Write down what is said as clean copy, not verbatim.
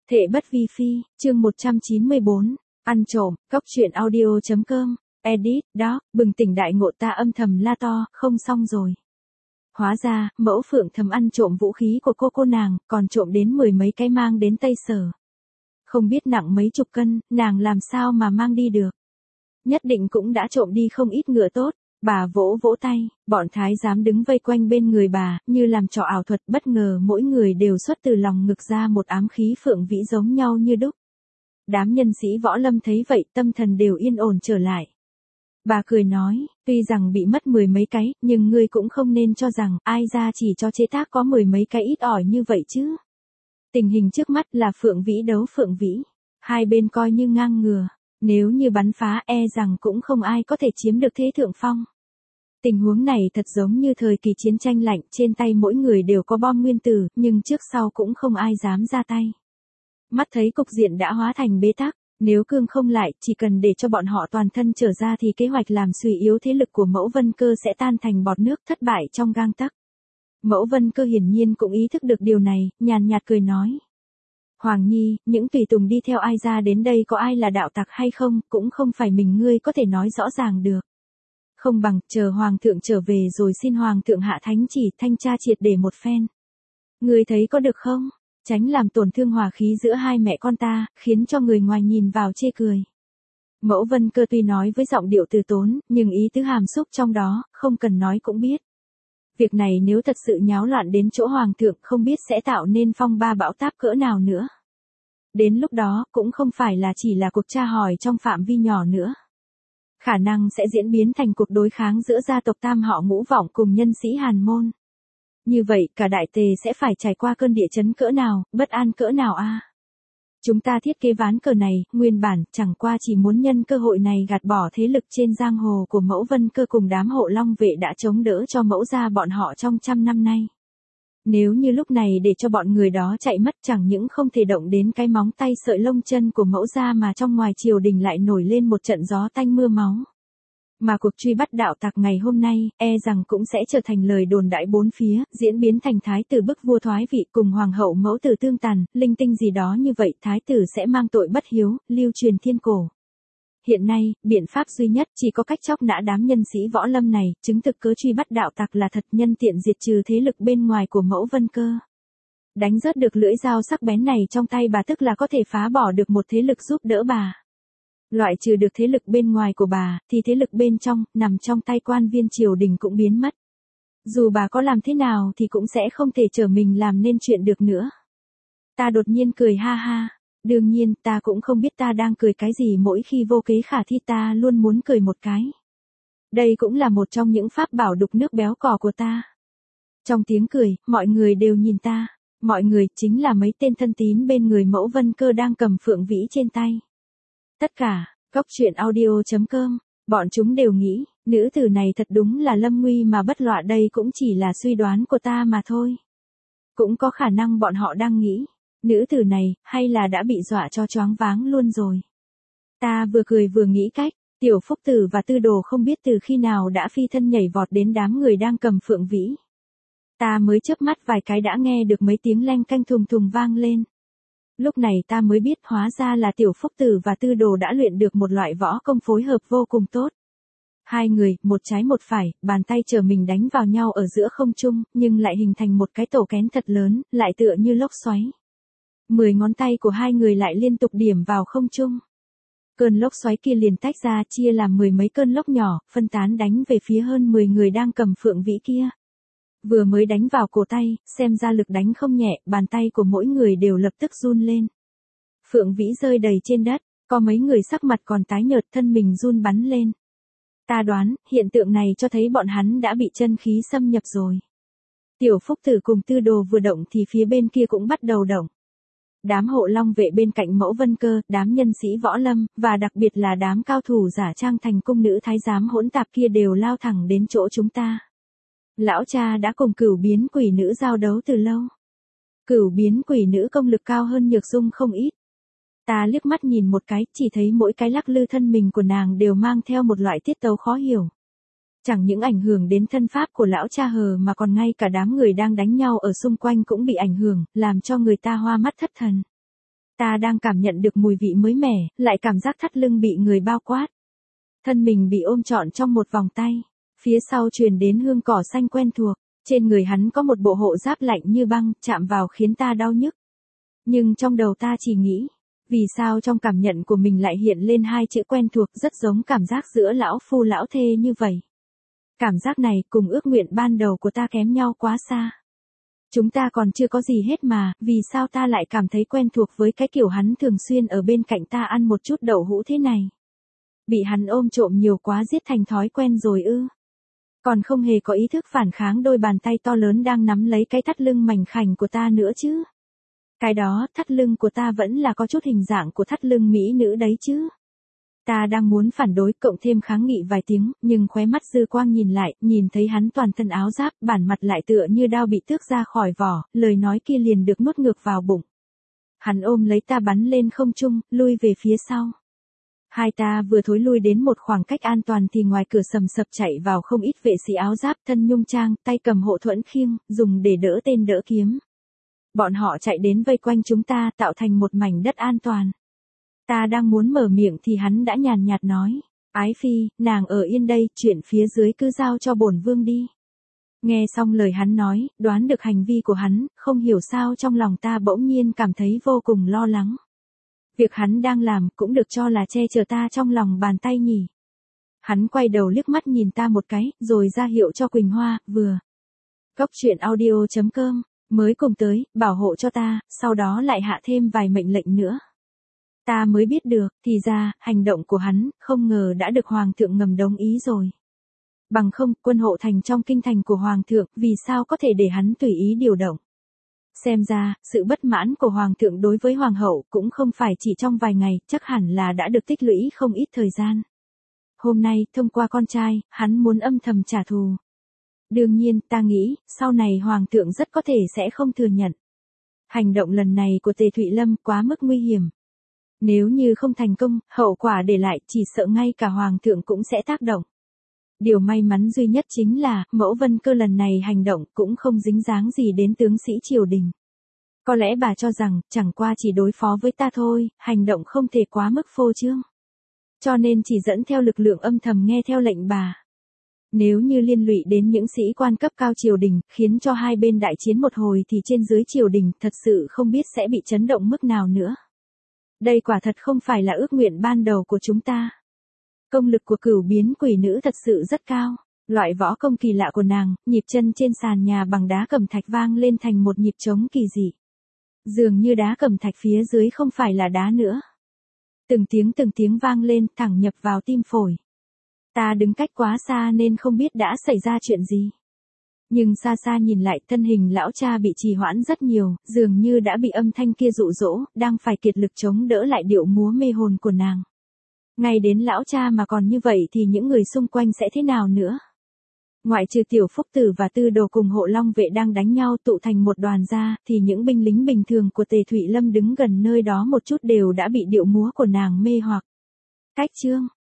Thệ bất vi phi, chương 194, ăn trộm, cốc truyện audio.com, edit, đó, bừng tỉnh đại ngộ ta âm thầm la to, không xong rồi. Hóa ra, mẫu Phượng thầm ăn trộm vũ khí của cô nàng, còn trộm đến 10 mấy cái mang đến Tây Sở. Không biết nặng mấy chục cân, nàng làm sao mà mang đi được. Nhất định cũng đã trộm đi không ít ngựa tốt. Bà vỗ vỗ tay, bọn thái giám đứng vây quanh bên người bà, như làm trò ảo thuật, bất ngờ mỗi người đều xuất từ lòng ngực ra một ám khí phượng vĩ giống nhau như đúc. Đám nhân sĩ võ lâm thấy vậy tâm thần đều yên ổn trở lại. Bà cười nói, tuy rằng bị mất 10 mấy cái, nhưng ngươi cũng không nên cho rằng ai ra chỉ cho chế tác có 10 mấy cái ít ỏi như vậy chứ. Tình hình trước mắt là phượng vĩ đấu phượng vĩ, hai bên coi như ngang ngừa. Nếu như bắn phá rằng cũng không ai có thể chiếm được thế thượng phong. Tình huống này thật giống như thời kỳ chiến tranh lạnh, trên tay mỗi người đều có bom nguyên tử, nhưng trước sau cũng không ai dám ra tay. Mắt thấy cục diện đã hóa thành bế tắc, nếu cương không lại, chỉ cần để cho bọn họ toàn thân trở ra thì kế hoạch làm suy yếu thế lực của Mẫu Vân Cơ sẽ tan thành bọt nước, thất bại trong gang tấc. Mẫu Vân Cơ hiển nhiên cũng ý thức được điều này, nhàn nhạt cười nói. Hoàng Nhi, những tùy tùng đi theo ai ra đến đây có ai là đạo tặc hay không, cũng không phải mình ngươi có thể nói rõ ràng được. Không bằng, chờ Hoàng thượng trở về rồi xin Hoàng thượng hạ thánh chỉ thanh tra triệt để một phen. Ngươi thấy có được không? Tránh làm tổn thương hòa khí giữa hai mẹ con ta, khiến cho người ngoài nhìn vào chê cười. Mẫu Vân Cơ tuy nói với giọng điệu từ tốn, nhưng ý tứ hàm xúc trong đó, không cần nói cũng biết. Việc này nếu thật sự nháo loạn đến chỗ Hoàng thượng không biết sẽ tạo nên phong ba bão táp cỡ nào nữa. Đến lúc đó, cũng không phải là chỉ là cuộc tra hỏi trong phạm vi nhỏ nữa. Khả năng sẽ diễn biến thành cuộc đối kháng giữa gia tộc Tam họ Ngũ Vọng cùng nhân sĩ Hàn Môn. Như vậy, cả đại tề sẽ phải trải qua cơn địa chấn cỡ nào, bất an cỡ nào a? Chúng ta thiết kế ván cờ này, nguyên bản, chẳng qua chỉ muốn nhân cơ hội này gạt bỏ thế lực trên giang hồ của Mẫu Vân Cơ cùng đám hộ long vệ đã chống đỡ cho Mẫu gia bọn họ trong trăm năm nay. Nếu như lúc này để cho bọn người đó chạy mất chẳng những không thể động đến cái móng tay sợi lông chân của Mẫu gia mà trong ngoài triều đình lại nổi lên một trận gió tanh mưa máu. Mà cuộc truy bắt đạo tặc ngày hôm nay, rằng cũng sẽ trở thành lời đồn đại bốn phía, diễn biến thành thái tử bức vua thoái vị cùng hoàng hậu mẫu tử tương tàn, linh tinh gì đó như vậy thái tử sẽ mang tội bất hiếu, lưu truyền thiên cổ. Hiện nay, biện pháp duy nhất chỉ có cách chóc nã đám nhân sĩ võ lâm này, chứng thực cớ truy bắt đạo tặc là thật, nhân tiện diệt trừ thế lực bên ngoài của Mẫu Vân Cơ. Đánh rớt được lưỡi dao sắc bén này trong tay bà tức là có thể phá bỏ được một thế lực giúp đỡ bà. Loại trừ được thế lực bên ngoài của bà, thì thế lực bên trong, nằm trong tay quan viên triều đình cũng biến mất. Dù bà có làm thế nào thì cũng sẽ không thể trở mình làm nên chuyện được nữa. Ta đột nhiên cười ha ha. Đương nhiên, ta cũng không biết ta đang cười cái gì, mỗi khi vô kế khả thi ta luôn muốn cười một cái. Đây cũng là một trong những pháp bảo đục nước béo cò của ta. Trong tiếng cười, mọi người đều nhìn ta. Mọi người chính là mấy tên thân tín bên người Mẫu Vân Cơ đang cầm phượng vĩ trên tay. Tất cả, cốc truyện audio.com, bọn chúng đều nghĩ, nữ tử này thật đúng là lâm nguy mà bất loạn, đây cũng chỉ là suy đoán của ta mà thôi. Cũng có khả năng bọn họ đang nghĩ, nữ tử này, hay là đã bị dọa cho choáng váng luôn rồi. Ta vừa cười vừa nghĩ cách, Tiểu Phúc Tử và Tư Đồ không biết từ khi nào đã phi thân nhảy vọt đến đám người đang cầm phượng vĩ. Ta mới chớp mắt vài cái đã nghe được mấy tiếng leng canh thùng thùng vang lên. Lúc này ta mới biết hóa ra là Tiểu Phúc Tử và Tư Đồ đã luyện được một loại võ công phối hợp vô cùng tốt. Hai người, một trái một phải, bàn tay trở mình đánh vào nhau ở giữa không trung, nhưng lại hình thành một cái tổ kén thật lớn, lại tựa như lốc xoáy. 10 ngón tay của hai người lại liên tục điểm vào không trung. Cơn lốc xoáy kia liền tách ra chia làm 10 mấy cơn lốc nhỏ, phân tán đánh về phía hơn 10 người đang cầm phượng vĩ kia. Vừa mới đánh vào cổ tay, xem ra lực đánh không nhẹ, bàn tay của mỗi người đều lập tức run lên. Phượng vĩ rơi đầy trên đất, có mấy người sắc mặt còn tái nhợt, thân mình run bắn lên. Ta đoán, hiện tượng này cho thấy bọn hắn đã bị chân khí xâm nhập rồi. Tiểu Phúc Tử cùng Tư Đồ vừa động thì phía bên kia cũng bắt đầu động. Đám hộ long vệ bên cạnh Mẫu Vân Cơ, đám nhân sĩ võ lâm, và đặc biệt là đám cao thủ giả trang thành cung nữ thái giám hỗn tạp kia đều lao thẳng đến chỗ chúng ta. Lão cha đã cùng Cửu Biến Quỷ Nữ giao đấu từ lâu. Cửu Biến Quỷ Nữ công lực cao hơn Nhược Dung không ít. Ta liếc mắt nhìn một cái, chỉ thấy mỗi cái lắc lư thân mình của nàng đều mang theo một loại tiết tấu khó hiểu. Chẳng những ảnh hưởng đến thân pháp của lão cha hờ mà còn ngay cả đám người đang đánh nhau ở xung quanh cũng bị ảnh hưởng, làm cho người ta hoa mắt thất thần. Ta đang cảm nhận được mùi vị mới mẻ, lại cảm giác thắt lưng bị người bao quát. Thân mình bị ôm trọn trong một vòng tay. Phía sau truyền đến hương cỏ xanh quen thuộc. Trên người hắn có một bộ hộ giáp lạnh như băng, chạm vào khiến ta đau nhức. Nhưng trong đầu ta chỉ nghĩ, vì sao trong cảm nhận của mình lại hiện lên hai chữ quen thuộc rất giống cảm giác giữa lão phu lão thê như vậy. Cảm giác này cùng ước nguyện ban đầu của ta kém nhau quá xa. Chúng ta còn chưa có gì hết mà, vì sao ta lại cảm thấy quen thuộc với cái kiểu hắn thường xuyên ở bên cạnh ta ăn một chút đậu hũ thế này. Bị hắn ôm trộm nhiều quá giết thành thói quen rồi ư. Còn không hề có ý thức phản kháng đôi bàn tay to lớn đang nắm lấy cái thắt lưng mảnh khảnh của ta nữa chứ. Cái đó, thắt lưng của ta vẫn là có chút hình dạng của thắt lưng mỹ nữ đấy chứ. Ta đang muốn phản đối cộng thêm kháng nghị vài tiếng, nhưng khóe mắt dư quang nhìn lại, nhìn thấy hắn toàn thân áo giáp, bản mặt lại tựa như đao bị tước ra khỏi vỏ, lời nói kia liền được nuốt ngược vào bụng. Hắn ôm lấy ta bắn lên không trung, lui về phía sau. Hai ta vừa thối lui đến một khoảng cách an toàn thì ngoài cửa sầm sập chạy vào không ít vệ sĩ áo giáp thân nhung trang, tay cầm hộ thuẫn khiêng, dùng để đỡ tên đỡ kiếm. Bọn họ chạy đến vây quanh chúng ta tạo thành một mảnh đất an toàn. Ta đang muốn mở miệng thì hắn đã nhàn nhạt nói, Ái Phi, nàng ở yên đây, chuyện phía dưới cứ giao cho bổn vương đi. Nghe xong lời hắn nói, đoán được hành vi của hắn, không hiểu sao trong lòng ta bỗng nhiên cảm thấy vô cùng lo lắng. Việc hắn đang làm cũng được cho là che chở ta trong lòng bàn tay nhỉ. Hắn quay đầu liếc mắt nhìn ta một cái, rồi ra hiệu cho Quỳnh Hoa, vừa. Cốc truyện audio.com, mới cùng tới, bảo hộ cho ta, sau đó lại hạ thêm vài mệnh lệnh nữa. Ta mới biết được, thì ra, hành động của hắn, không ngờ đã được Hoàng thượng ngầm đồng ý rồi. Bằng không, quân hộ thành trong kinh thành của Hoàng thượng, vì sao có thể để hắn tùy ý điều động. Xem ra, sự bất mãn của Hoàng thượng đối với Hoàng hậu cũng không phải chỉ trong vài ngày, chắc hẳn là đã được tích lũy không ít thời gian. Hôm nay, thông qua con trai, hắn muốn âm thầm trả thù. Đương nhiên, ta nghĩ, sau này Hoàng thượng rất có thể sẽ không thừa nhận. Hành động lần này của Tề Thụy Lâm quá mức nguy hiểm. Nếu như không thành công, hậu quả để lại chỉ sợ ngay cả Hoàng thượng cũng sẽ tác động. Điều may mắn duy nhất chính là, Mẫu Vân Cơ lần này hành động cũng không dính dáng gì đến tướng sĩ triều đình. Có lẽ bà cho rằng, chẳng qua chỉ đối phó với ta thôi, hành động không thể quá mức phô trương. Cho nên chỉ dẫn theo lực lượng âm thầm nghe theo lệnh bà. Nếu như liên lụy đến những sĩ quan cấp cao triều đình, khiến cho hai bên đại chiến một hồi thì trên dưới triều đình thật sự không biết sẽ bị chấn động mức nào nữa. Đây quả thật không phải là ước nguyện ban đầu của chúng ta. Công lực của Cửu Biến Quỷ Nữ thật sự rất cao. Loại võ công kỳ lạ của nàng, nhịp chân trên sàn nhà bằng đá cẩm thạch vang lên thành một nhịp trống kỳ dị. Dường như đá cẩm thạch phía dưới không phải là đá nữa. Từng tiếng vang lên, thẳng nhập vào tim phổi. Ta đứng cách quá xa nên không biết đã xảy ra chuyện gì. Nhưng xa xa nhìn lại, thân hình lão cha bị trì hoãn rất nhiều, dường như đã bị âm thanh kia dụ dỗ, đang phải kiệt lực chống đỡ lại điệu múa mê hồn của nàng. Ngay đến lão cha mà còn như vậy thì những người xung quanh sẽ thế nào nữa? Ngoại trừ Tiểu Phúc Tử và Tư Đồ cùng hộ long vệ đang đánh nhau tụ thành một đoàn ra, thì những binh lính bình thường của Tề Thụy Lâm đứng gần nơi đó một chút đều đã bị điệu múa của nàng mê hoặc. Cách chương